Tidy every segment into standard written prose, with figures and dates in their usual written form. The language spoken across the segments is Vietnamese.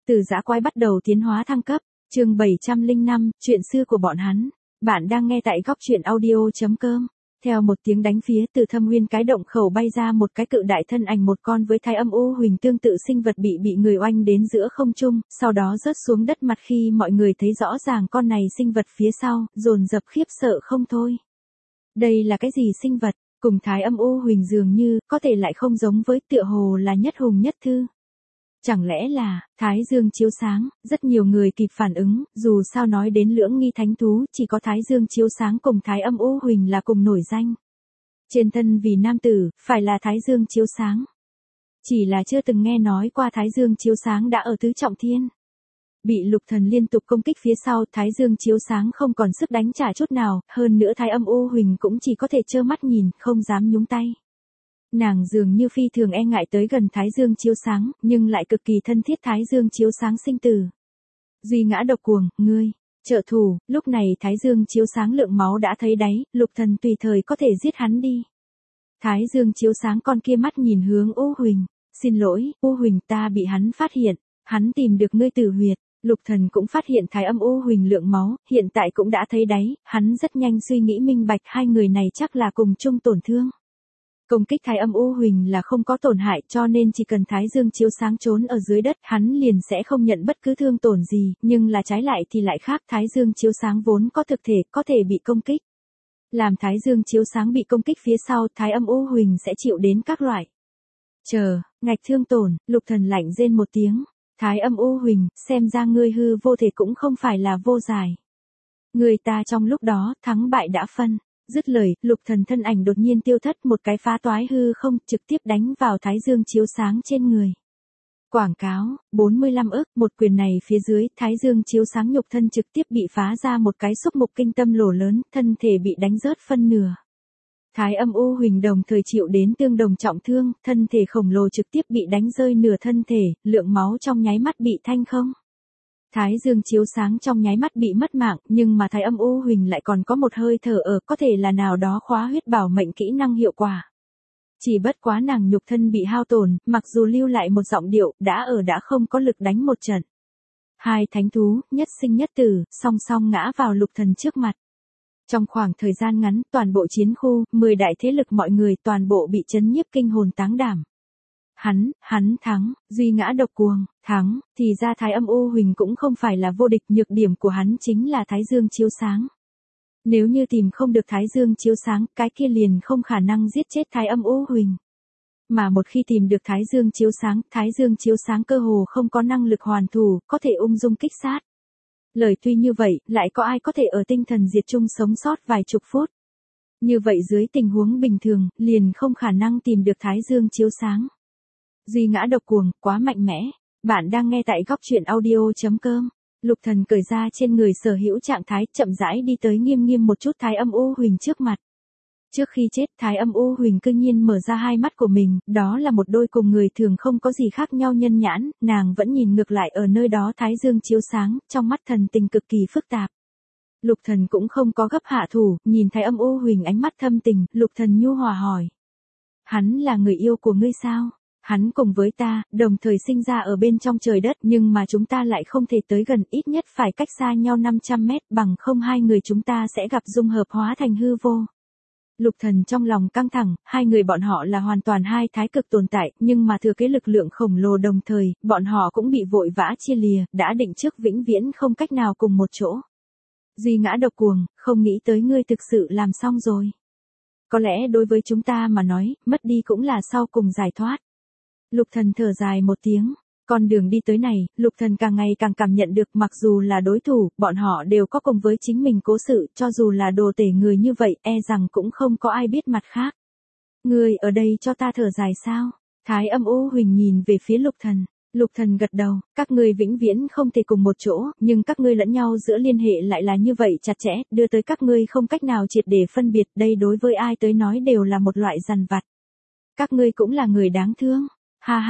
Từ dã quái bắt đầu tiến hóa thăng cấp, chương 705, chuyện xưa của bọn hắn. Bạn đang nghe tại góc truyện audio.com. Theo một tiếng đánh phía từ thâm nguyên cái động khẩu bay ra một cái cự đại thân ảnh, một con với thái âm u huỳnh tương tự sinh vật bị người oanh đến giữa không trung, sau đó rớt xuống đất mặt. Khi mọi người thấy rõ ràng con này sinh vật phía sau, dồn dập khiếp sợ không thôi. Đây là cái gì sinh vật, cùng thái âm u huỳnh dường như, có thể lại không giống với, tựa hồ là nhất hùng nhất thư. Chẳng lẽ là, Thái Dương chiếu sáng, rất nhiều người kịp phản ứng, dù sao nói đến lưỡng nghi thánh thú, chỉ có Thái Dương chiếu sáng cùng Thái âm u huỳnh là cùng nổi danh. Trên thân vì nam tử, phải là Thái Dương chiếu sáng. Chỉ là chưa từng nghe nói qua Thái Dương chiếu sáng đã ở tứ trọng thiên. Bị Lục Thần liên tục công kích phía sau, Thái Dương chiếu sáng không còn sức đánh trả chút nào, hơn nữa Thái âm u huỳnh cũng chỉ có thể trơ mắt nhìn, không dám nhúng tay. Nàng dường như phi thường e ngại tới gần Thái Dương chiếu sáng, nhưng lại cực kỳ thân thiết Thái Dương chiếu sáng sinh tử. Duy ngã độc cuồng, ngươi, trợ thủ. Lúc này Thái Dương chiếu sáng lượng máu đã thấy đáy, Lục Thần tùy thời có thể giết hắn đi. Thái Dương chiếu sáng con kia mắt nhìn hướng U Huỳnh, xin lỗi, U Huỳnh, ta bị hắn phát hiện, hắn tìm được ngươi tử huyệt. Lục Thần cũng phát hiện thái âm u huỳnh lượng máu, hiện tại cũng đã thấy đáy, hắn rất nhanh suy nghĩ minh bạch hai người này chắc là cùng chung tổn thương. Công kích thái âm u huỳnh là không có tổn hại, cho nên chỉ cần Thái Dương chiếu sáng trốn ở dưới đất, hắn liền sẽ không nhận bất cứ thương tổn gì, nhưng là trái lại thì lại khác, Thái Dương chiếu sáng vốn có thực thể, có thể bị công kích. Làm Thái Dương chiếu sáng bị công kích phía sau, thái âm u huỳnh sẽ chịu đến các loại ngạch thương tổn. Lục Thần lạnh rên một tiếng, Thái âm u huỳnh, xem ra ngươi hư vô thể cũng không phải là vô giải. Người ta trong lúc đó, thắng bại đã phân. Dứt lời, Lục Thần thân ảnh đột nhiên tiêu thất, một cái phá toái hư không, trực tiếp đánh vào Thái Dương chiếu sáng trên người. Quảng cáo, 45 ức, một quyền này phía dưới, Thái Dương chiếu sáng nhục thân trực tiếp bị phá ra một cái xúc mục kinh tâm lỗ lớn, thân thể bị đánh rớt phân nửa. Thái âm u huỳnh đồng thời chịu đến tương đồng trọng thương, thân thể khổng lồ trực tiếp bị đánh rơi nửa thân thể, lượng máu trong nháy mắt bị thanh không. Thái Dương chiếu sáng trong nháy mắt bị mất mạng, nhưng mà thái âm u huỳnh lại còn có một hơi thở ở, có thể là nào đó khóa huyết bảo mệnh kỹ năng hiệu quả. Chỉ bất quá nàng nhục thân bị hao tổn, mặc dù lưu lại một giọng điệu, đã không có lực đánh một trận. Hai thánh thú, nhất sinh nhất tử, song song ngã vào Lục Thần trước mặt. Trong khoảng thời gian ngắn, toàn bộ chiến khu, 10 đại thế lực mọi người toàn bộ bị chấn nhiếp kinh hồn táng đảm. Hắn thắng, duy ngã độc cuồng, thắng, thì ra thái âm u huỳnh cũng không phải là vô địch, nhược điểm của hắn chính là Thái Dương chiếu sáng. Nếu như tìm không được Thái Dương chiếu sáng, cái kia liền không khả năng giết chết thái âm u huỳnh. Mà một khi tìm được Thái Dương chiếu sáng cơ hồ không có năng lực hoàn thủ, có thể ung dung kích sát. Lời tuy như vậy, lại có ai có thể ở tinh thần diệt chung sống sót vài chục phút. Như vậy dưới tình huống bình thường, liền không khả năng tìm được Thái Dương chiếu sáng. Duy ngã độc cuồng, quá mạnh mẽ. Bạn đang nghe tại góc truyện audio.com. Lục Thần cởi ra trên người sở hữu trạng thái, chậm rãi đi tới nghiêm một chút thái âm u huỳnh trước mặt. Trước khi chết, thái âm u huỳnh cư nhiên mở ra hai mắt của mình, đó là một đôi cùng người thường không có gì khác nhau nhân nhãn, nàng vẫn nhìn ngược lại ở nơi đó Thái Dương chiếu sáng, trong mắt thần tình cực kỳ phức tạp. Lục Thần cũng không có gấp hạ thủ, nhìn thái âm u huỳnh ánh mắt thâm tình, Lục Thần nhu hòa hỏi. Hắn là người yêu của ngươi sao? Hắn cùng với ta, đồng thời sinh ra ở bên trong trời đất, nhưng mà chúng ta lại không thể tới gần, ít nhất phải cách xa nhau 500 mét, bằng không hai người chúng ta sẽ gặp dung hợp hóa thành hư vô. Lục Thần trong lòng căng thẳng, hai người bọn họ là hoàn toàn hai thái cực tồn tại, nhưng mà thừa kế lực lượng khổng lồ đồng thời, bọn họ cũng bị vội vã chia lìa, đã định trước vĩnh viễn không cách nào cùng một chỗ. Duy ngã độc cuồng, không nghĩ tới ngươi thực sự làm xong rồi. Có lẽ đối với chúng ta mà nói, mất đi cũng là sau cùng giải thoát. Lục Thần thở dài một tiếng. Con đường đi tới này, Lục Thần càng ngày càng cảm nhận được, mặc dù là đối thủ, bọn họ đều có cùng với chính mình cố sự, cho dù là đồ tể người như vậy, e rằng cũng không có ai biết mặt khác. Ngươi ở đây cho ta thở dài sao? Thái âm u huỳnh nhìn về phía Lục Thần. Lục Thần gật đầu, các ngươi vĩnh viễn không thể cùng một chỗ, nhưng các ngươi lẫn nhau giữa liên hệ lại là như vậy chặt chẽ, đưa tới các ngươi không cách nào triệt để phân biệt, đây đối với ai tới nói đều là một loại dằn vặt. Các ngươi cũng là người đáng thương. Ha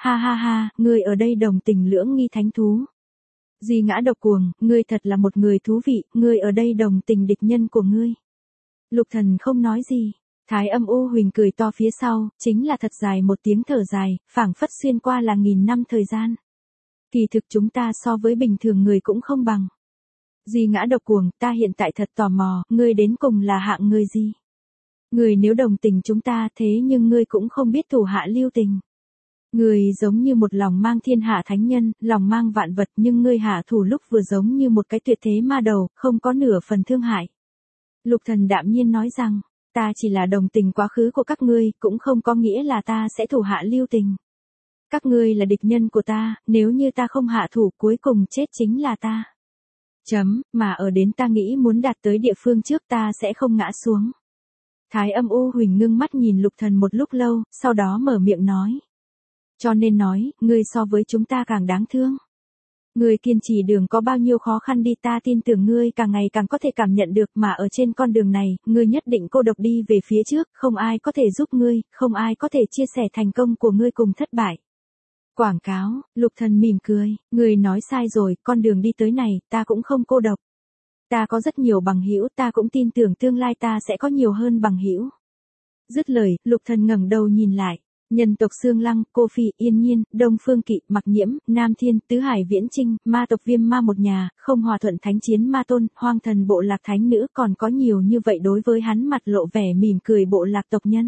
ha, ngươi ở đây đồng tình lưỡng nghi thánh thú. Duy ngã độc cuồng, ngươi thật là một người thú vị, ngươi ở đây đồng tình địch nhân của ngươi. Lục Thần không nói gì. Thái âm u huỳnh cười to phía sau, chính là thật dài một tiếng thở dài, phảng phất xuyên qua là nghìn năm thời gian. Kỳ thực chúng ta so với bình thường người cũng không bằng. Duy ngã độc cuồng, ta hiện tại thật tò mò, ngươi đến cùng là hạng người gì? Ngươi nếu đồng tình chúng ta thế nhưng ngươi cũng không biết thủ hạ lưu tình. Ngươi giống như một lòng mang thiên hạ thánh nhân, lòng mang vạn vật nhưng ngươi hạ thủ lúc vừa giống như một cái tuyệt thế ma đầu, không có nửa phần thương hại. Lục Thần đạm nhiên nói rằng, ta chỉ là đồng tình quá khứ của các ngươi, cũng không có nghĩa là ta sẽ thủ hạ lưu tình. Các ngươi là địch nhân của ta, nếu như ta không hạ thủ cuối cùng chết chính là ta. Mà ở đến ta nghĩ muốn đạt tới địa phương trước ta sẽ không ngã xuống. Thái Âm U Huỳnh ngưng mắt nhìn Lục Thần một lúc lâu, sau đó mở miệng nói. Cho nên nói, ngươi so với chúng ta càng đáng thương. Ngươi kiên trì đường có bao nhiêu khó khăn đi ta tin tưởng ngươi càng ngày càng có thể cảm nhận được mà ở trên con đường này, ngươi nhất định cô độc đi về phía trước, không ai có thể giúp ngươi, không ai có thể chia sẻ thành công của ngươi cùng thất bại. Quảng cáo, Lục Thần mỉm cười, ngươi nói sai rồi, con đường đi tới này, ta cũng không cô độc. Ta có rất nhiều bằng hữu, ta cũng tin tưởng tương lai ta sẽ có nhiều hơn bằng hữu. Dứt lời, Lục Thần ngẩng đầu nhìn lại. Nhân tộc Xương Lăng, Cô Phi, Yên Nhiên, Đông Phương Kỵ, Mặc Nhiễm, Nam Thiên, Tứ Hải Viễn Trinh, ma tộc Viêm Ma một nhà, không hòa thuận thánh chiến ma tôn, hoang thần bộ lạc thánh nữ còn có nhiều như vậy đối với hắn mặt lộ vẻ mỉm cười bộ lạc tộc nhân.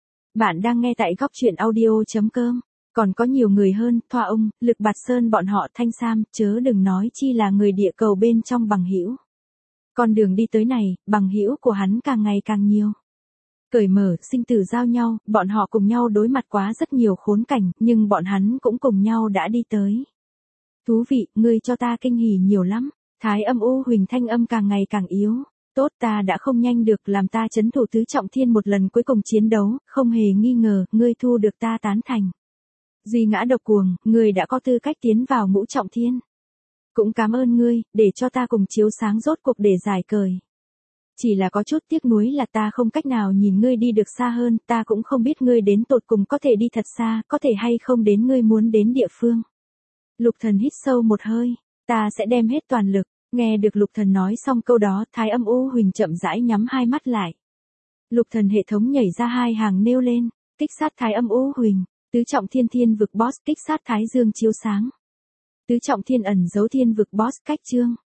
Bạn đang nghe tại góc truyện audio.com. Còn có nhiều người hơn, Thoa Ông, Lực Bạt Sơn bọn họ Thanh Sam, chớ đừng nói chi là người địa cầu bên trong bằng hữu. Con đường đi tới này, bằng hữu của hắn càng ngày càng nhiều. Cởi mở, sinh tử giao nhau, bọn họ cùng nhau đối mặt quá rất nhiều khốn cảnh, nhưng bọn hắn cũng cùng nhau đã đi tới. Thú vị, ngươi cho ta kinh hỉ nhiều lắm. Thái Âm U Huỳnh thanh âm càng ngày càng yếu. Tốt ta đã không nhanh được làm ta trấn thủ tứ trọng thiên một lần cuối cùng chiến đấu, không hề nghi ngờ, ngươi thu được ta tán thành. Duy ngã độc cuồng, ngươi đã có tư cách tiến vào ngũ trọng thiên. Cũng cảm ơn ngươi, để cho ta cùng chiếu sáng rốt cuộc để giải cời. Chỉ là có chút tiếc nuối là ta không cách nào nhìn ngươi đi được xa hơn, ta cũng không biết ngươi đến tột cùng có thể đi thật xa, có thể hay không đến ngươi muốn đến địa phương. Lục Thần hít sâu một hơi, ta sẽ đem hết toàn lực, nghe được Lục Thần nói xong câu đó, Thái Âm U Huỳnh chậm rãi nhắm hai mắt lại. Lục Thần hệ thống nhảy ra hai hàng nêu lên, kích sát Thái Âm U Huỳnh, tứ trọng thiên thiên vực boss kích sát Thái Dương chiếu sáng. Tứ trọng thiên ẩn giấu thiên vực boss cách chương.